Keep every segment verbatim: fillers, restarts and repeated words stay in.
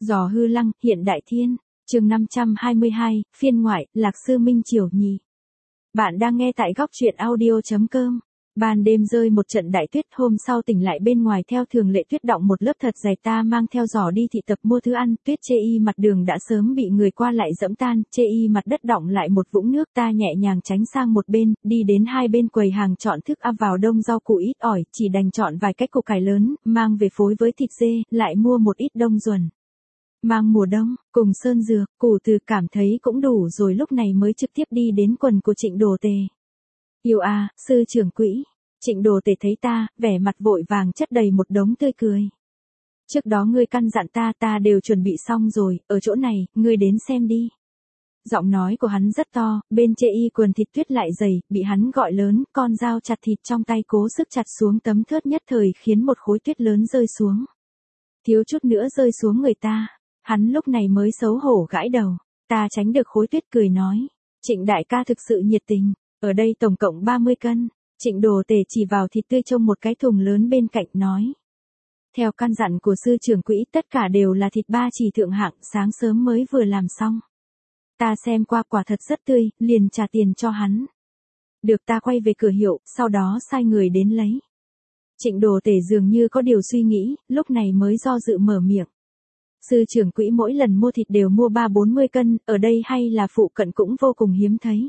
Giò hư lăng, hiện đại thiên, chương năm trăm hai mươi hai, phiên ngoại, Lạc Sư Minh Triều nhì. Bạn đang nghe tại góc truyện audio chấm com. Ban đêm rơi một trận đại tuyết, hôm sau tỉnh lại bên ngoài theo thường lệ tuyết đọng một lớp thật dày, ta mang theo giỏ đi thị tập mua thứ ăn, tuyết chê y mặt đường đã sớm bị người qua lại dẫm tan, chê y mặt đất đọng lại một vũng nước, ta nhẹ nhàng tránh sang một bên, đi đến hai bên quầy hàng chọn thức ăn vào đông rau củ ít ỏi, chỉ đành chọn vài cái củ cải lớn, mang về phối với thịt dê, lại mua một ít đông duẩn. Mang mùa đông, cùng sơn dược, củ từ cảm thấy cũng đủ rồi, lúc này mới trực tiếp đi đến quần của Trịnh Đồ Tề. Yêu à, sư trưởng quỹ. Trịnh Đồ Tề thấy ta, vẻ mặt vội vàng chất đầy một đống tươi cười. Trước đó ngươi căn dặn ta, ta đều chuẩn bị xong rồi, ở chỗ này, ngươi đến xem đi. Giọng nói của hắn rất to, bên chê y quần thịt tuyết lại dày, bị hắn gọi lớn, con dao chặt thịt trong tay cố sức chặt xuống tấm thớt, nhất thời khiến một khối tuyết lớn rơi xuống. Thiếu chút nữa rơi xuống người ta. Hắn lúc này mới xấu hổ gãi đầu, ta tránh được khối tuyết cười nói, Trịnh đại ca thực sự nhiệt tình, ở đây tổng cộng ba mươi cân, Trịnh Đồ Tề chỉ vào thịt tươi trong một cái thùng lớn bên cạnh nói. Theo căn dặn của sư trưởng quỹ, tất cả đều là thịt ba chỉ thượng hạng, sáng sớm mới vừa làm xong. Ta xem qua quả thật rất tươi, liền trả tiền cho hắn. Được, ta quay về cửa hiệu, sau đó sai người đến lấy. Trịnh Đồ Tề dường như có điều suy nghĩ, lúc này mới do dự mở miệng. Sư trưởng quỹ mỗi lần mua thịt đều mua ba bốn mươi cân, ở đây hay là phụ cận cũng vô cùng hiếm thấy.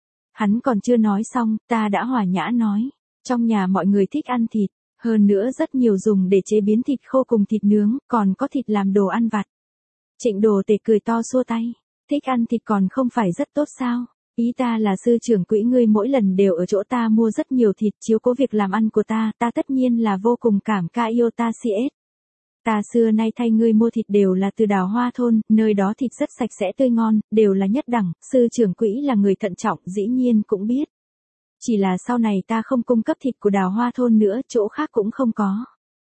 Hắn còn chưa nói xong, ta đã hòa nhã nói, trong nhà mọi người thích ăn thịt, hơn nữa rất nhiều dùng để chế biến thịt khô cùng thịt nướng, còn có thịt làm đồ ăn vặt. Trịnh Đồ Tề cười to xua tay, thích ăn thịt còn không phải rất tốt sao? Ý ta là sư trưởng quỹ ngươi mỗi lần đều ở chỗ ta mua rất nhiều thịt, chiếu cố việc làm ăn của ta, ta tất nhiên là vô cùng cảm ca yêu ta siết. Ta xưa nay thay ngươi mua thịt đều là từ Đào Hoa thôn, nơi đó thịt rất sạch sẽ tươi ngon, đều là nhất đẳng, sư trưởng quỹ là người thận trọng, dĩ nhiên cũng biết. Chỉ là sau này ta không cung cấp thịt của Đào Hoa thôn nữa, chỗ khác cũng không có.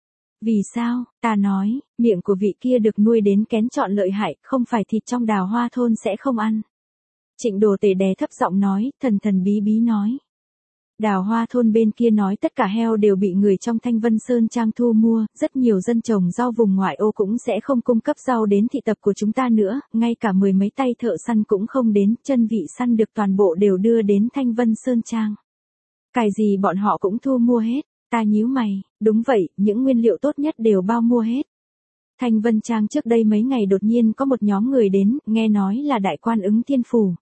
Vì sao? Ta nói, miệng của vị kia được nuôi đến kén chọn lợi hại, không phải thịt trong Đào Hoa thôn sẽ không ăn. Trịnh Đồ Tề đè thấp giọng nói, thần thần bí bí nói. Đào Hoa thôn bên kia nói tất cả heo đều bị người trong Thanh Vân Sơn Trang thu mua, rất nhiều dân trồng rau vùng ngoại ô cũng sẽ không cung cấp rau đến thị tập của chúng ta nữa, ngay cả mười mấy tay thợ săn cũng không đến, chân vị săn được toàn bộ đều đưa đến Thanh Vân Sơn Trang. Cái gì bọn họ cũng thu mua hết, ta nhíu mày, đúng vậy, những nguyên liệu tốt nhất đều bao mua hết. Thanh Vân Trang trước đây mấy ngày đột nhiên có một nhóm người đến, nghe nói là đại quan Ứng Thiên Phủ.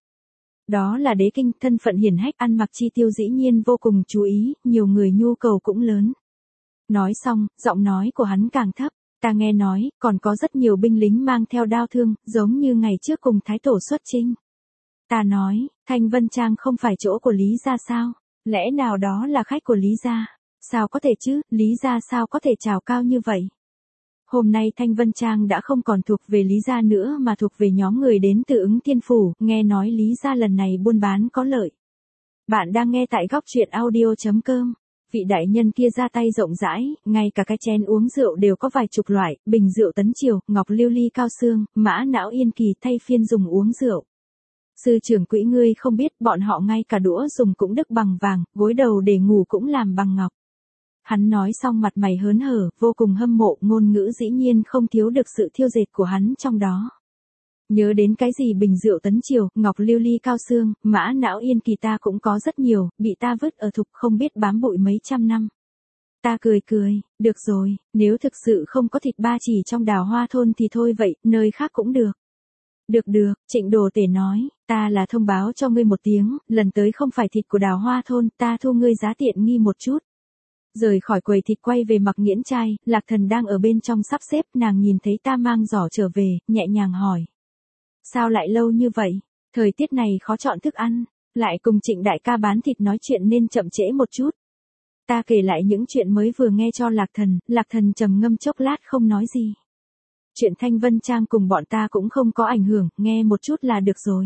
Đó là đế kinh, thân phận hiển hách, ăn mặc chi tiêu dĩ nhiên vô cùng chú ý, nhiều người nhu cầu cũng lớn. Nói xong, giọng nói của hắn càng thấp, ta nghe nói, còn có rất nhiều binh lính mang theo đao thương, giống như ngày trước cùng Thái Tổ xuất chinh. Ta nói, Thanh Vân Trang không phải chỗ của Lý gia sao? Lẽ nào đó là khách của Lý gia? Sao có thể chứ, Lý gia sao có thể chào cao như vậy? Hôm nay Thanh Vân Trang đã không còn thuộc về Lý gia nữa mà thuộc về nhóm người đến từ Ứng Thiên Phủ, nghe nói Lý gia lần này buôn bán có lợi. Bạn đang nghe tại góc truyện audio chấm com. Vị đại nhân kia ra tay rộng rãi, ngay cả cái chén uống rượu đều có vài chục loại, bình rượu Tấn Triều, ngọc lưu ly cao xương, mã não yên kỳ thay phiên dùng uống rượu. Sư trưởng quỹ ngươi không biết, bọn họ ngay cả đũa dùng cũng đúc bằng vàng, gối đầu để ngủ cũng làm bằng ngọc. Hắn nói xong mặt mày hớn hở, vô cùng hâm mộ, ngôn ngữ dĩ nhiên không thiếu được sự thiêu dệt của hắn trong đó. Nhớ đến cái gì bình rượu Tấn Triều, ngọc lưu ly cao xương, mã não yên kỳ ta cũng có rất nhiều, bị ta vứt ở thục không biết bám bụi mấy trăm năm. Ta cười cười, được rồi, nếu thực sự không có thịt ba chỉ trong Đào Hoa thôn thì thôi vậy, nơi khác cũng được. Được được, Trịnh Đồ Tề nói, ta là thông báo cho ngươi một tiếng, lần tới không phải thịt của Đào Hoa thôn, ta thu ngươi giá tiện nghi một chút. Rời khỏi quầy thịt quay về Mặc Nghiễn Trai, Lạc Thần đang ở bên trong sắp xếp, nàng nhìn thấy ta mang giỏ trở về, nhẹ nhàng hỏi. Sao lại lâu như vậy? Thời tiết này khó chọn thức ăn, lại cùng Trịnh đại ca bán thịt nói chuyện nên chậm trễ một chút. Ta kể lại những chuyện mới vừa nghe cho Lạc Thần, Lạc Thần trầm ngâm chốc lát không nói gì. Chuyện Thanh Vân Trang cùng bọn ta cũng không có ảnh hưởng, nghe một chút là được rồi.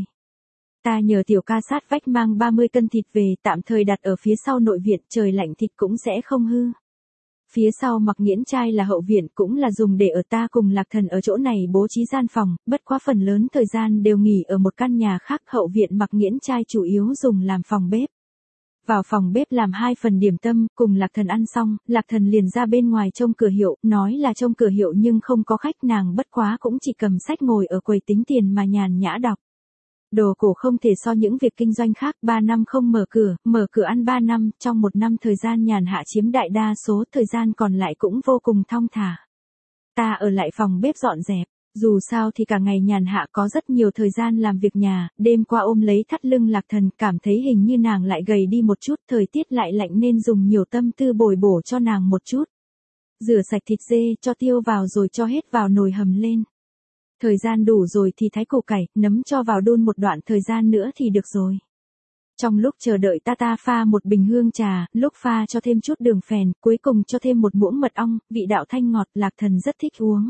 Ta nhờ tiểu ca sát vách mang ba mươi cân thịt về, tạm thời đặt ở phía sau nội viện, trời lạnh thịt cũng sẽ không hư. Phía sau Mặc Nghiễn Trai là hậu viện, cũng là dùng để ở, ta cùng Lạc Thần ở chỗ này bố trí gian phòng, bất quá phần lớn thời gian đều nghỉ ở một căn nhà khác, hậu viện Mặc Nghiễn Trai chủ yếu dùng làm phòng bếp. Vào phòng bếp làm hai phần điểm tâm, cùng Lạc Thần ăn xong, Lạc Thần liền ra bên ngoài trông cửa hiệu, nói là trông cửa hiệu nhưng không có khách, nàng bất quá cũng chỉ cầm sách ngồi ở quầy tính tiền mà nhàn nhã đọc. Đồ cổ không thể so những việc kinh doanh khác, ba năm không mở cửa, mở cửa ăn ba năm, trong một năm thời gian nhàn hạ chiếm đại đa số, thời gian còn lại cũng vô cùng thong thả. Ta ở lại phòng bếp dọn dẹp, dù sao thì cả ngày nhàn hạ có rất nhiều thời gian làm việc nhà, đêm qua ôm lấy thắt lưng Lạc Thần, cảm thấy hình như nàng lại gầy đi một chút, thời tiết lại lạnh nên dùng nhiều tâm tư bồi bổ cho nàng một chút. Rửa sạch thịt dê, cho tiêu vào rồi cho hết vào nồi hầm lên. Thời gian đủ rồi thì thái củ cải, nấm cho vào đun một đoạn thời gian nữa thì được rồi. Trong lúc chờ đợi ta ta pha một bình hương trà, lúc pha cho thêm chút đường phèn, cuối cùng cho thêm một muỗng mật ong, vị đạo thanh ngọt, Lạc Thần rất thích uống.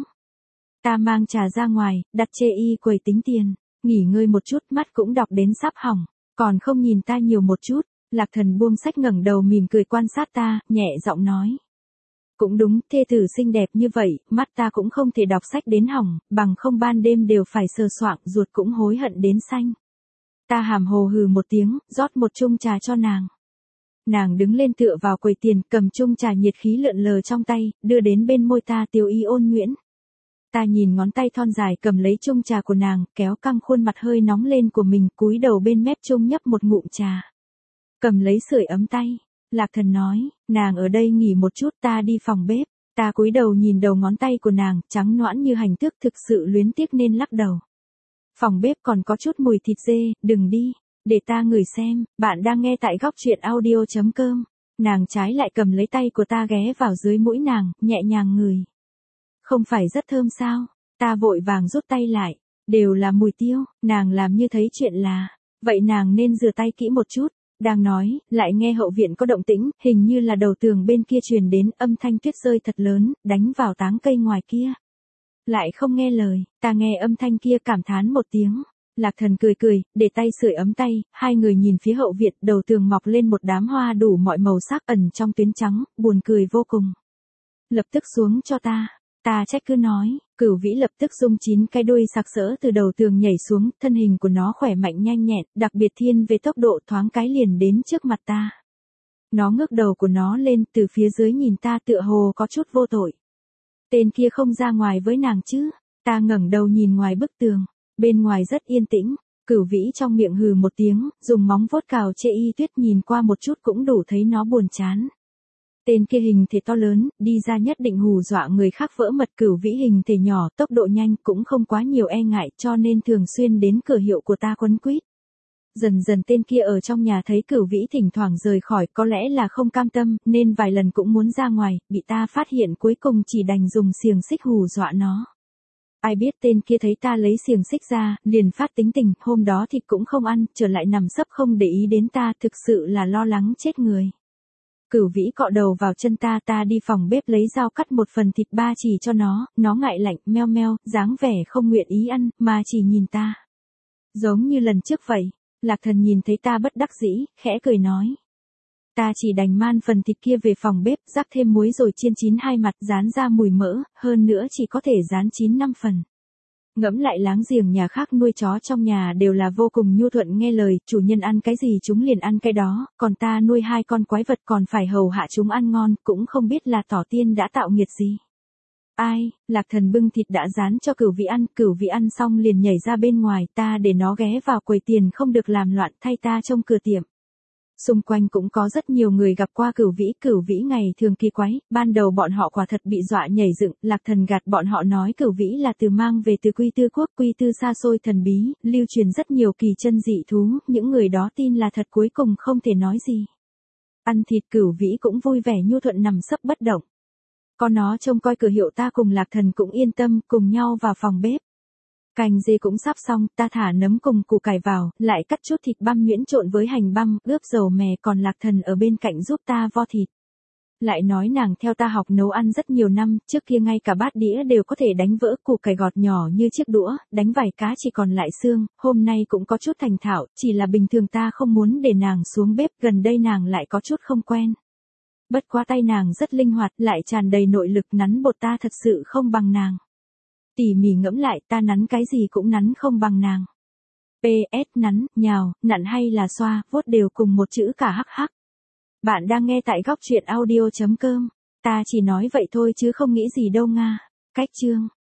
Ta mang trà ra ngoài, đặt chê y quầy tính tiền, nghỉ ngơi một chút, mắt cũng đọc đến sắp hỏng, còn không nhìn ta nhiều một chút. Lạc Thần buông sách ngẩng đầu mỉm cười quan sát ta, nhẹ giọng nói. Cũng đúng, thê tử xinh đẹp như vậy, mắt ta cũng không thể đọc sách đến hỏng, bằng không ban đêm đều phải sờ soạng, ruột cũng hối hận đến xanh. Ta hàm hồ hừ một tiếng, rót một chung trà cho nàng. Nàng đứng lên tựa vào quầy tiền, cầm chung trà nhiệt khí lượn lờ trong tay, đưa đến bên môi ta tiêu ý ôn nhuyễn. Ta nhìn ngón tay thon dài cầm lấy chung trà của nàng, kéo căng khuôn mặt hơi nóng lên của mình, cúi đầu bên mép chung nhấp một ngụm trà. Cầm lấy sưởi ấm tay. Lạc Thần nói, nàng ở đây nghỉ một chút, ta đi phòng bếp. Ta cúi đầu nhìn đầu ngón tay của nàng, trắng nõn như hành tước, thực sự luyến tiếc nên lắc đầu. Phòng bếp còn có chút mùi thịt dê, đừng đi, để ta ngửi xem. Bạn đang nghe tại góc truyện audio chấm com. Nàng trái lại cầm lấy tay của ta ghé vào dưới mũi nàng, nhẹ nhàng ngửi. Không phải rất thơm sao? Ta vội vàng rút tay lại, đều là mùi tiêu. Nàng làm như thấy chuyện là, vậy nàng nên rửa tay kỹ một chút. Đang nói, lại nghe hậu viện có động tĩnh, hình như là đầu tường bên kia truyền đến, âm thanh tuyết rơi thật lớn, đánh vào táng cây ngoài kia. Lại không nghe lời, ta nghe âm thanh kia cảm thán một tiếng. Lạc Thần cười cười, để tay sưởi ấm tay, hai người nhìn phía hậu viện, đầu tường mọc lên một đám hoa đủ mọi màu sắc ẩn trong tuyến trắng, buồn cười vô cùng. Lập tức xuống cho ta. Ta trách cứ nói, Cửu Vĩ lập tức rung chín cái đuôi sặc sỡ từ đầu tường nhảy xuống, thân hình của nó khỏe mạnh nhanh nhẹn, đặc biệt thiên về tốc độ, thoáng cái liền đến trước mặt ta. Nó ngước đầu của nó lên, từ phía dưới nhìn ta tựa hồ có chút vô tội. Tên kia không ra ngoài với nàng chứ? Ta ngẩng đầu nhìn ngoài bức tường, bên ngoài rất yên tĩnh. Cửu Vĩ trong miệng hừ một tiếng, dùng móng vuốt cào chê y tuyết, nhìn qua một chút cũng đủ thấy nó buồn chán. Tên kia hình thể to lớn, đi ra nhất định hù dọa người khác vỡ mật. Cửu Vĩ hình thể nhỏ, tốc độ nhanh, cũng không quá nhiều e ngại, cho nên thường xuyên đến cửa hiệu của ta quấn quýt. Dần dần tên kia ở trong nhà thấy Cửu Vĩ thỉnh thoảng rời khỏi, có lẽ là không cam tâm, nên vài lần cũng muốn ra ngoài, bị ta phát hiện, cuối cùng chỉ đành dùng xiềng xích hù dọa nó. Ai biết tên kia thấy ta lấy xiềng xích ra, liền phát tính tình, hôm đó thịt cũng không ăn, trở lại nằm sấp không để ý đến ta, thực sự là lo lắng chết người. Cửu Vĩ cọ đầu vào chân ta, ta đi phòng bếp lấy dao cắt một phần thịt ba chỉ cho nó, nó ngại lạnh, meo meo, dáng vẻ không nguyện ý ăn, mà chỉ nhìn ta. Giống như lần trước vậy. Lạc Thần nhìn thấy ta bất đắc dĩ, khẽ cười nói. Ta chỉ đành man phần thịt kia về phòng bếp, rắc thêm muối rồi chiên chín hai mặt, rán ra mùi mỡ, hơn nữa chỉ có thể rán chín năm phần. Ngẫm lại láng giềng nhà khác nuôi chó trong nhà đều là vô cùng nhu thuận nghe lời, chủ nhân ăn cái gì chúng liền ăn cái đó, còn ta nuôi hai con quái vật còn phải hầu hạ chúng ăn ngon, cũng không biết là tổ tiên đã tạo nghiệt gì. Ai, Lạc Thần bưng thịt đã rán cho Cửu Vĩ ăn, Cửu Vĩ ăn xong liền nhảy ra bên ngoài, ta để nó ghé vào quầy tiền không được làm loạn, thay ta trông cửa tiệm. Xung quanh cũng có rất nhiều người gặp qua Cửu Vĩ, Cửu Vĩ ngày thường kỳ quái, ban đầu bọn họ quả thật bị dọa nhảy dựng, Lạc Thần gạt bọn họ nói Cửu Vĩ là từ mang về từ Quy Tư quốc, Quy Tư xa xôi thần bí, lưu truyền rất nhiều kỳ chân dị thú, những người đó tin là thật, cuối cùng không thể nói gì. Ăn thịt Cửu Vĩ cũng vui vẻ nhu thuận nằm sấp bất động. Có nó trông coi cửa hiệu, ta cùng Lạc Thần cũng yên tâm, cùng nhau vào phòng bếp. Canh dê cũng sắp xong, ta thả nấm cùng củ cải vào, lại cắt chút thịt băm nhuyễn trộn với hành băm, ướp dầu mè, còn Lạc Thần ở bên cạnh giúp ta vo thịt. Lại nói nàng theo ta học nấu ăn rất nhiều năm, trước kia ngay cả bát đĩa đều có thể đánh vỡ, củ cải gọt nhỏ như chiếc đũa, đánh vài cá chỉ còn lại xương, hôm nay cũng có chút thành thạo, chỉ là bình thường ta không muốn để nàng xuống bếp, gần đây nàng lại có chút không quen. Bất quá tay nàng rất linh hoạt, lại tràn đầy nội lực, nắn bột ta thật sự không bằng nàng. Tỉ mỉ ngẫm lại, ta nắn cái gì cũng nắn không bằng nàng. pê ét nắn, nhào, nặn hay là xoa, vuốt đều cùng một chữ cả hắc hắc. Bạn đang nghe tại góc truyện audio chấm com. Ta chỉ nói vậy thôi chứ không nghĩ gì đâu Nga. Cách chương.